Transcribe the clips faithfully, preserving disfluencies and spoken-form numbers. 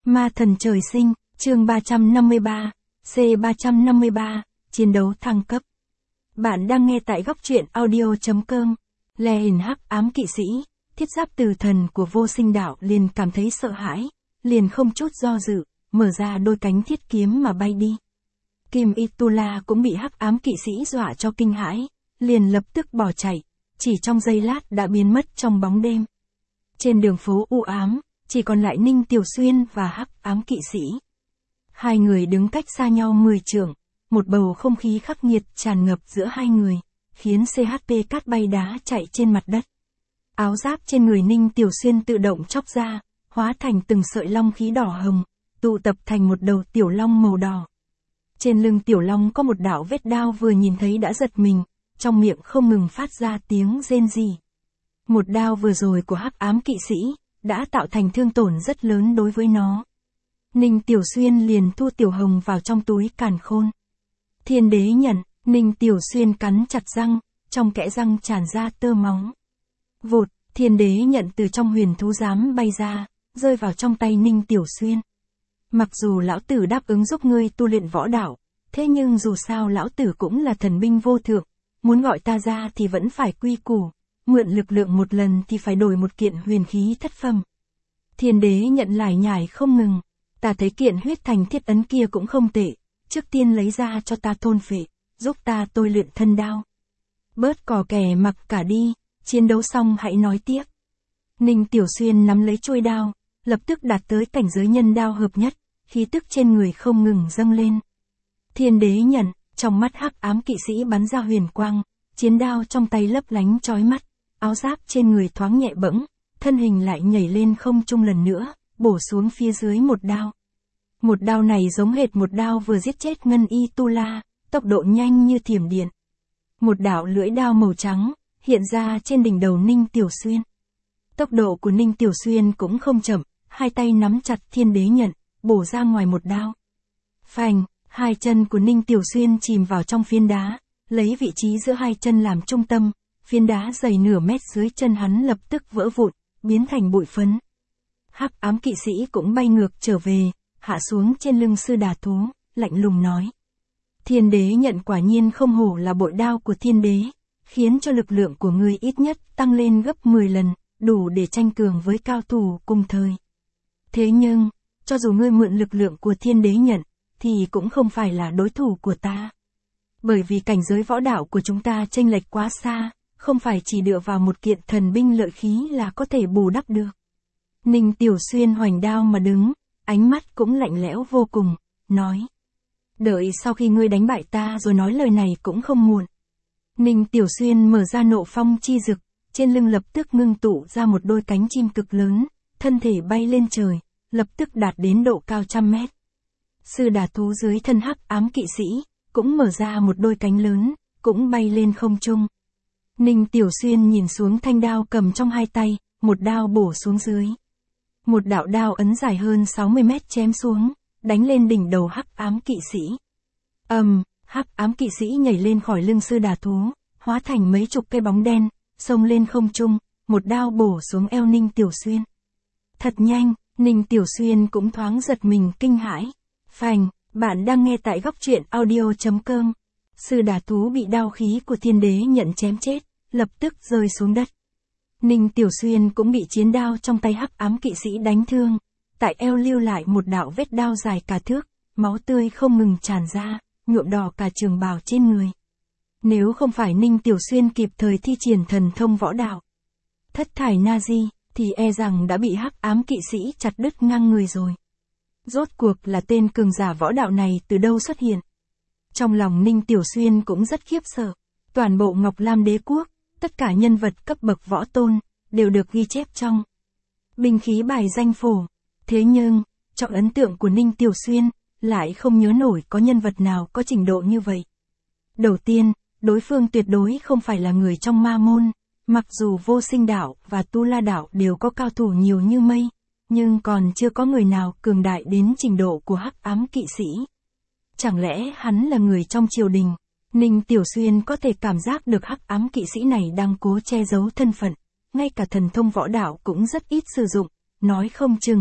Ma thần trời sinh, chương ba trăm năm mươi ba, C ba trăm năm mươi ba, chiến đấu thăng cấp. Bạn đang nghe tại góc truyện audio.com. Lè hình hắc ám kỵ sĩ, thiết giáp từ thần của vô sinh đạo liền cảm thấy sợ hãi, liền không chút do dự, mở ra đôi cánh thiết kiếm mà bay đi. Kim Itula cũng bị hắc ám kỵ sĩ dọa cho kinh hãi, liền lập tức bỏ chạy, chỉ trong giây lát đã biến mất trong bóng đêm. Trên đường phố u ám, chỉ còn lại Ninh Tiểu Xuyên và hắc ám kỵ sĩ. Hai người đứng cách xa nhau mười trượng, một bầu không khí khắc nghiệt tràn ngập giữa hai người, khiến xê hát pê cát bay đá chạy trên mặt đất. Áo giáp trên người Ninh Tiểu Xuyên tự động chóc ra, hóa thành từng sợi long khí đỏ hồng, tụ tập thành một đầu tiểu long màu đỏ. Trên lưng tiểu long có một đạo vết đao vừa nhìn thấy đã giật mình, trong miệng không ngừng phát ra tiếng rên rỉ. Một đao vừa rồi của hắc ám kỵ sĩ, đã tạo thành thương tổn rất lớn đối với nó. Ninh Tiểu Xuyên liền thu tiểu hồng vào trong túi càn khôn. Thiên đế nhận, Ninh Tiểu Xuyên cắn chặt răng, trong kẽ răng tràn ra tơ máu. Vụt, thiên đế nhận từ trong huyền thú giám bay ra, rơi vào trong tay Ninh Tiểu Xuyên. Mặc dù lão tử đáp ứng giúp ngươi tu luyện võ đạo, thế nhưng dù sao lão tử cũng là thần binh vô thượng, muốn gọi ta ra thì vẫn phải quy củ, mượn lực lượng một lần thì phải đổi một kiện huyền khí thất phẩm. Thiên đế nhận lải nhải không ngừng, ta thấy kiện huyết thành thiết ấn kia cũng không tệ, trước tiên lấy ra cho ta thôn phệ, giúp ta tôi luyện thân đao. Bớt cò kè mặc cả đi, chiến đấu xong hãy nói tiếp. Ninh Tiểu Xuyên nắm lấy chuôi đao, lập tức đạt tới cảnh giới nhân đao hợp nhất, khí tức trên người không ngừng dâng lên. Thiên đế nhận, trong mắt hắc ám kỵ sĩ bắn ra huyền quang, chiến đao trong tay lấp lánh chói mắt, áo giáp trên người thoáng nhẹ bẫng, thân hình lại nhảy lên không trung lần nữa, bổ xuống phía dưới một đao. Một đao này giống hệt một đao vừa giết chết Ngân Y Tu La, tốc độ nhanh như thiểm điện. Một đạo lưỡi đao màu trắng, hiện ra trên đỉnh đầu Ninh Tiểu Xuyên. Tốc độ của Ninh Tiểu Xuyên cũng không chậm, hai tay nắm chặt thiên đế nhận, bổ ra ngoài một đao. Phành, hai chân của Ninh Tiểu Xuyên chìm vào trong phiến đá, lấy vị trí giữa hai chân làm trung tâm, phiến đá dày nửa mét dưới chân hắn lập tức vỡ vụn, biến thành bụi phấn. Hắc ám kỵ sĩ cũng bay ngược trở về, hạ xuống trên lưng sư đà thú, lạnh lùng nói. Thiên đế nhận quả nhiên không hổ là bội đao của thiên đế, khiến cho lực lượng của ngươi ít nhất tăng lên gấp mười lần, đủ để tranh cường với cao thủ cùng thời. Thế nhưng, cho dù ngươi mượn lực lượng của thiên đế nhận, thì cũng không phải là đối thủ của ta. Bởi vì cảnh giới võ đạo của chúng ta chênh lệch quá xa, không phải chỉ dựa vào một kiện thần binh lợi khí là có thể bù đắp được. Ninh Tiểu Xuyên hoành đao mà đứng, ánh mắt cũng lạnh lẽo vô cùng, nói. Đợi sau khi ngươi đánh bại ta rồi nói lời này cũng không muộn. Ninh Tiểu Xuyên mở ra nộ phong chi dực, trên lưng lập tức ngưng tụ ra một đôi cánh chim cực lớn, thân thể bay lên trời, lập tức đạt đến độ cao trăm mét. Sư đà thú dưới thân hắc ám kỵ sĩ, cũng mở ra một đôi cánh lớn, cũng bay lên không trung. Ninh Tiểu Xuyên nhìn xuống thanh đao cầm trong hai tay, một đao bổ xuống dưới. Một đạo đao ấn dài hơn sáu mươi mét chém xuống, đánh lên đỉnh đầu hắc ám kỵ sĩ. Ầm, um, hắc ám kỵ sĩ nhảy lên khỏi lưng sư đà thú, hóa thành mấy chục cây bóng đen, xông lên không trung, một đao bổ xuống eo Ninh Tiểu Xuyên. Thật nhanh, Ninh Tiểu Xuyên cũng thoáng giật mình kinh hãi. Phành, bạn đang nghe tại góc truyện audio.com. Sư đà thú bị đao khí của thiên đế nhận chém chết, lập tức rơi xuống đất. Ninh Tiểu Xuyên cũng bị chiến đao trong tay hắc ám kỵ sĩ đánh thương, tại eo lưu lại một đạo vết đao dài cả thước, máu tươi không ngừng tràn ra, nhuộm đỏ cả trường bào trên người. Nếu không phải Ninh Tiểu Xuyên kịp thời thi triển thần thông võ đạo, thất thải Nazi, thì e rằng đã bị hắc ám kỵ sĩ chặt đứt ngang người rồi. Rốt cuộc là tên cường giả võ đạo này từ đâu xuất hiện? Trong lòng Ninh Tiểu Xuyên cũng rất khiếp sợ, toàn bộ Ngọc Lam Đế Quốc, tất cả nhân vật cấp bậc võ tôn, đều được ghi chép trong binh khí bài danh phổ. Thế nhưng, trong ấn tượng của Ninh Tiểu Xuyên, lại không nhớ nổi có nhân vật nào có trình độ như vậy. Đầu tiên, đối phương tuyệt đối không phải là người trong ma môn, mặc dù vô sinh đạo và tu la đạo đều có cao thủ nhiều như mây, nhưng còn chưa có người nào cường đại đến trình độ của hắc ám kỵ sĩ. Chẳng lẽ hắn là người trong triều đình? Ninh Tiểu Xuyên có thể cảm giác được hắc ám kỵ sĩ này đang cố che giấu thân phận, ngay cả thần thông võ đạo cũng rất ít sử dụng, nói không chừng,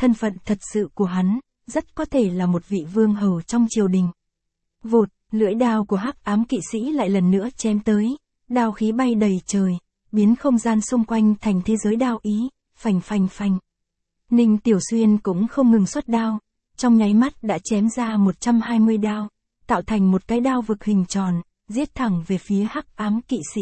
thân phận thật sự của hắn, rất có thể là một vị vương hầu trong triều đình. Vụt, lưỡi đao của hắc ám kỵ sĩ lại lần nữa chém tới, đao khí bay đầy trời, biến không gian xung quanh thành thế giới đao ý, phành phành phành. Ninh Tiểu Xuyên cũng không ngừng xuất đao, trong nháy mắt đã chém ra một trăm hai mươi đao, tạo thành một cái đao vực hình tròn, giết thẳng về phía hắc ám kỵ sĩ.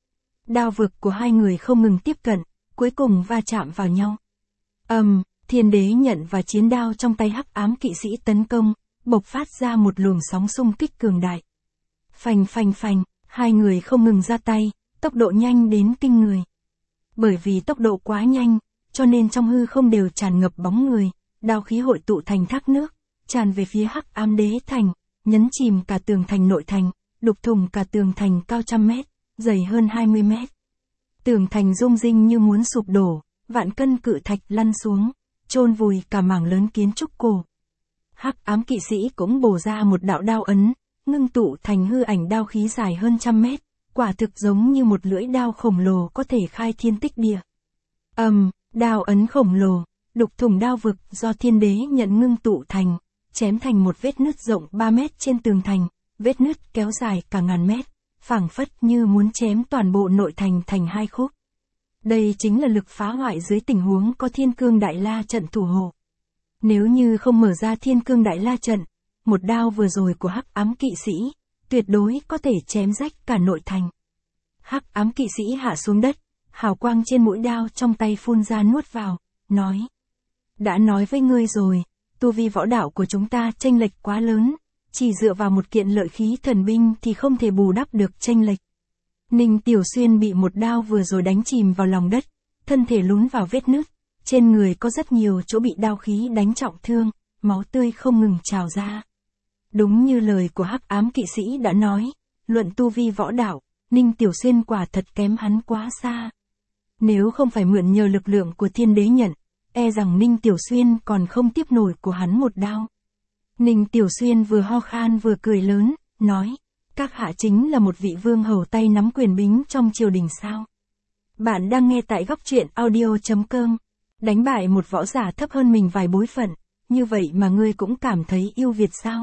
Đao vực của hai người không ngừng tiếp cận, cuối cùng va chạm vào nhau. Ầm, um, thiên đế nhận và chiến đao trong tay hắc ám kỵ sĩ tấn công, bộc phát ra một luồng sóng xung kích cường đại. Phành phành phành, hai người không ngừng ra tay, tốc độ nhanh đến kinh người. Bởi vì tốc độ quá nhanh, cho nên trong hư không đều tràn ngập bóng người, đao khí hội tụ thành thác nước, tràn về phía hắc ám đế thành, nhấn chìm cả tường thành nội thành, đục thủng cả tường thành cao trăm mét, dày hơn hai mươi mét. Tường thành rung rinh như muốn sụp đổ, vạn cân cự thạch lăn xuống, chôn vùi cả mảng lớn kiến trúc cổ. Hắc ám kỵ sĩ cũng bổ ra một đạo đao ấn, ngưng tụ thành hư ảnh đao khí dài hơn trăm mét, quả thực giống như một lưỡi đao khổng lồ có thể khai thiên tích địa. Ầm, um, đao ấn khổng lồ, đục thủng đao vực do thiên đế nhận ngưng tụ thành, chém thành một vết nứt rộng ba mét trên tường thành, vết nứt kéo dài cả ngàn mét, phảng phất như muốn chém toàn bộ nội thành thành hai khúc. Đây chính là lực phá hoại dưới tình huống có Thiên Cương Đại La trận thủ hộ. Nếu như không mở ra Thiên Cương Đại La trận, một đao vừa rồi của hắc ám kỵ sĩ, tuyệt đối có thể chém rách cả nội thành. Hắc ám kỵ sĩ hạ xuống đất, hào quang trên mũi đao trong tay phun ra nuốt vào, nói: đã nói với ngươi rồi, tu vi võ đạo của chúng ta chênh lệch quá lớn, chỉ dựa vào một kiện lợi khí thần binh thì không thể bù đắp được chênh lệch. Ninh Tiểu Xuyên bị một đao vừa rồi đánh chìm vào lòng đất, thân thể lún vào vết nứt, trên người có rất nhiều chỗ bị đao khí đánh trọng thương, máu tươi không ngừng trào ra. Đúng như lời của hắc ám kỵ sĩ đã nói, luận tu vi võ đạo, Ninh Tiểu Xuyên quả thật kém hắn quá xa. Nếu không phải mượn nhờ lực lượng của thiên đế nhận, e rằng Ninh Tiểu Xuyên còn không tiếp nổi của hắn một đao. Ninh Tiểu Xuyên vừa ho khan vừa cười lớn, nói: các hạ chính là một vị vương hầu tay nắm quyền bính trong triều đình sao? Bạn đang nghe tại góc truyện audio chấm com. Đánh bại một võ giả thấp hơn mình vài bối phận, như vậy mà ngươi cũng cảm thấy yêu Việt sao?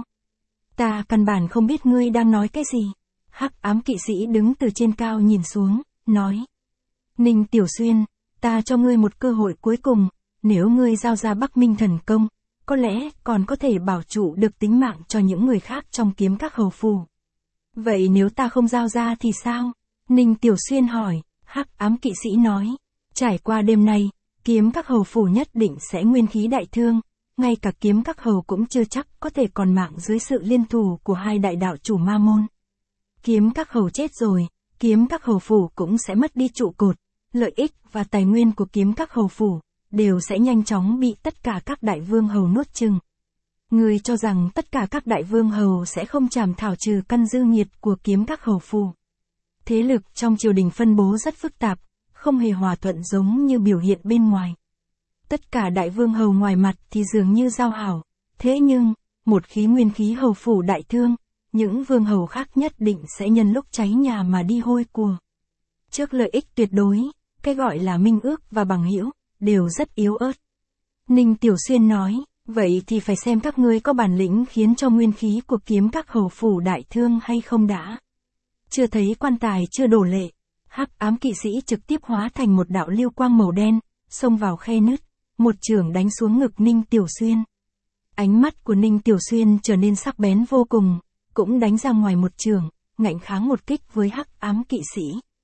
Ta căn bản không biết ngươi đang nói cái gì. Hắc ám kỵ sĩ đứng từ trên cao nhìn xuống, nói: Ninh Tiểu Xuyên, ta cho ngươi một cơ hội cuối cùng, nếu ngươi giao ra Bắc Minh thần công, có lẽ còn có thể bảo trụ được tính mạng cho những người khác trong kiếm các hầu phủ. Vậy nếu ta không giao ra thì sao? Ninh Tiểu Xuyên hỏi. Hắc ám kỵ sĩ nói: trải qua đêm nay, kiếm các hầu phủ nhất định sẽ nguyên khí đại thương, ngay cả kiếm các hầu cũng chưa chắc có thể còn mạng dưới sự liên thủ của hai đại đạo chủ ma môn. Kiếm các hầu chết rồi, kiếm các hầu phủ cũng sẽ mất đi trụ cột, lợi ích và tài nguyên của kiếm các hầu phủ đều sẽ nhanh chóng bị tất cả các đại vương hầu nuốt chừng. Ngươi cho rằng tất cả các đại vương hầu sẽ không chảm thảo trừ căn dư nghiệt của kiếm các hầu phủ. Thế lực trong triều đình phân bố rất phức tạp, không hề hòa thuận giống như biểu hiện bên ngoài. Tất cả đại vương hầu ngoài mặt thì dường như giao hảo, thế nhưng, một khi nguyên khí hầu phủ đại thương, những vương hầu khác nhất định sẽ nhân lúc cháy nhà mà đi hôi của. Trước lợi ích tuyệt đối, cái gọi là minh ước và bằng hữu đều rất yếu ớt. Ninh Tiểu Xuyên nói: vậy thì phải xem các ngươi có bản lĩnh khiến cho nguyên khí của kiếm các hầu phủ đại thương hay không đã. Chưa thấy quan tài chưa đổ lệ, hắc ám kỵ sĩ trực tiếp hóa thành một đạo lưu quang màu đen, xông vào khe nứt, một chưởng đánh xuống ngực Ninh Tiểu Xuyên. Ánh mắt của Ninh Tiểu Xuyên trở nên sắc bén vô cùng, cũng đánh ra ngoài một chưởng, ngạnh kháng một kích với hắc ám kỵ sĩ.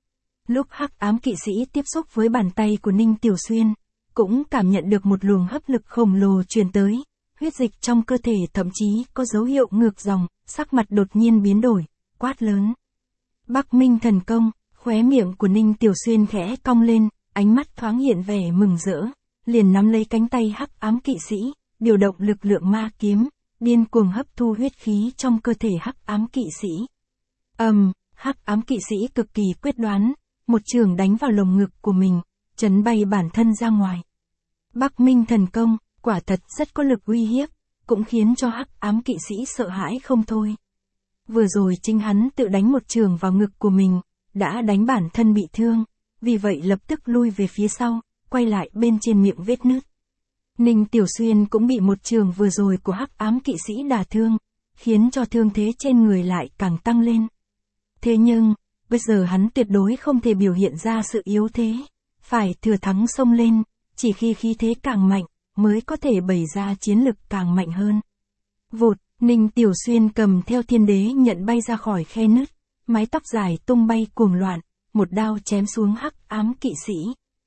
Lúc hắc ám kỵ sĩ tiếp xúc với bàn tay của Ninh Tiểu Xuyên, cũng cảm nhận được một luồng hấp lực khổng lồ truyền tới, huyết dịch trong cơ thể thậm chí có dấu hiệu ngược dòng, sắc mặt đột nhiên biến đổi, quát lớn: Bắc Minh thần công. Khóe miệng của Ninh Tiểu Xuyên khẽ cong lên, ánh mắt thoáng hiện vẻ mừng rỡ, liền nắm lấy cánh tay hắc ám kỵ sĩ, điều động lực lượng ma kiếm, điên cuồng hấp thu huyết khí trong cơ thể hắc ám kỵ sĩ. Ầm, um, hắc ám kỵ sĩ cực kỳ quyết đoán, một chưởng đánh vào lồng ngực của mình, chấn bay bản thân ra ngoài. Bắc Minh thần công, quả thật rất có lực uy hiếp, cũng khiến cho hắc ám kỵ sĩ sợ hãi không thôi. Vừa rồi chính hắn tự đánh một chưởng vào ngực của mình, đã đánh bản thân bị thương, vì vậy lập tức lui về phía sau, quay lại bên trên miệng vết nứt. Ninh Tiểu Xuyên cũng bị một trường vừa rồi của hắc ám kỵ sĩ đả thương, khiến cho thương thế trên người lại càng tăng lên. Thế nhưng, bây giờ hắn tuyệt đối không thể biểu hiện ra sự yếu thế, phải thừa thắng xông lên, chỉ khi khí thế càng mạnh, mới có thể bày ra chiến lực càng mạnh hơn. Vụt, Ninh Tiểu Xuyên cầm theo thiên đế nhận bay ra khỏi khe nứt, mái tóc dài tung bay cuồng loạn, một đao chém xuống hắc ám kỵ sĩ.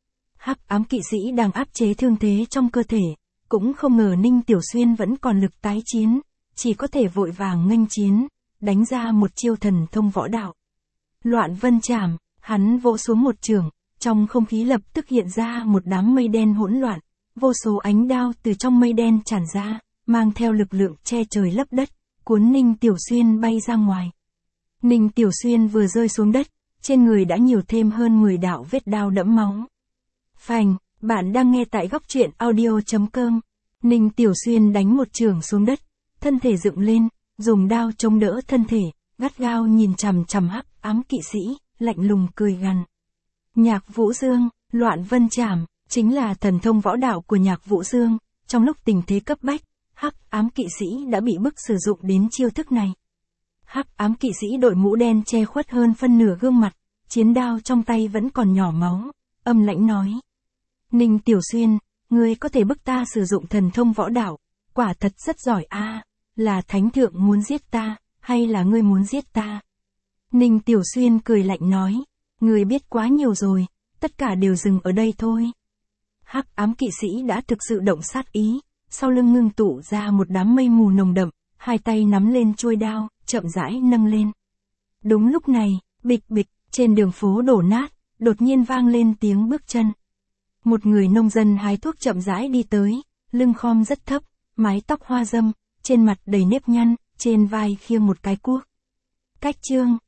Hắc ám kỵ sĩ đang áp chế thương thế trong cơ thể, cũng không ngờ Ninh Tiểu Xuyên vẫn còn lực tái chiến, chỉ có thể vội vàng nghênh chiến, đánh ra một chiêu thần thông võ đạo. Loạn vân chảm, hắn vỗ xuống một chưởng, trong không khí lập tức hiện ra một đám mây đen hỗn loạn, vô số ánh đao từ trong mây đen tràn ra, mang theo lực lượng che trời lấp đất, cuốn Ninh Tiểu Xuyên bay ra ngoài. Ninh Tiểu Xuyên vừa rơi xuống đất, trên người đã nhiều thêm hơn mười đạo vết đao đẫm máu. Phành, bạn đang nghe tại góc truyện audio chấm com. Ninh Tiểu Xuyên đánh một chưởng xuống đất, thân thể dựng lên, dùng đao chống đỡ thân thể, gắt gao nhìn chằm chằm hắc ám kỵ sĩ, lạnh lùng cười gằn. Nhạc Vũ Dương, Loạn Vân Chảm, chính là thần thông võ đạo của Nhạc Vũ Dương, trong lúc tình thế cấp bách, hắc ám kỵ sĩ đã bị bức sử dụng đến chiêu thức này. Hắc ám kỵ sĩ đội mũ đen che khuất hơn phân nửa gương mặt, chiến đao trong tay vẫn còn nhỏ máu, âm lãnh nói. Ninh Tiểu Xuyên, ngươi có thể bức ta sử dụng thần thông võ đạo, quả thật rất giỏi a, là thánh thượng muốn giết ta, hay là ngươi muốn giết ta? Ninh Tiểu Xuyên cười lạnh nói, ngươi biết quá nhiều rồi, tất cả đều dừng ở đây thôi. Hắc ám kỵ sĩ đã thực sự động sát ý, sau lưng ngưng tụ ra một đám mây mù nồng đậm, hai tay nắm lên chuôi đao, chậm rãi nâng lên. Đúng lúc này, bịch bịch, trên đường phố đổ nát, đột nhiên vang lên tiếng bước chân. Một người nông dân hái thuốc chậm rãi đi tới, lưng khom rất thấp, mái tóc hoa râm, trên mặt đầy nếp nhăn, trên vai khiêng một cái cuốc. Cách chương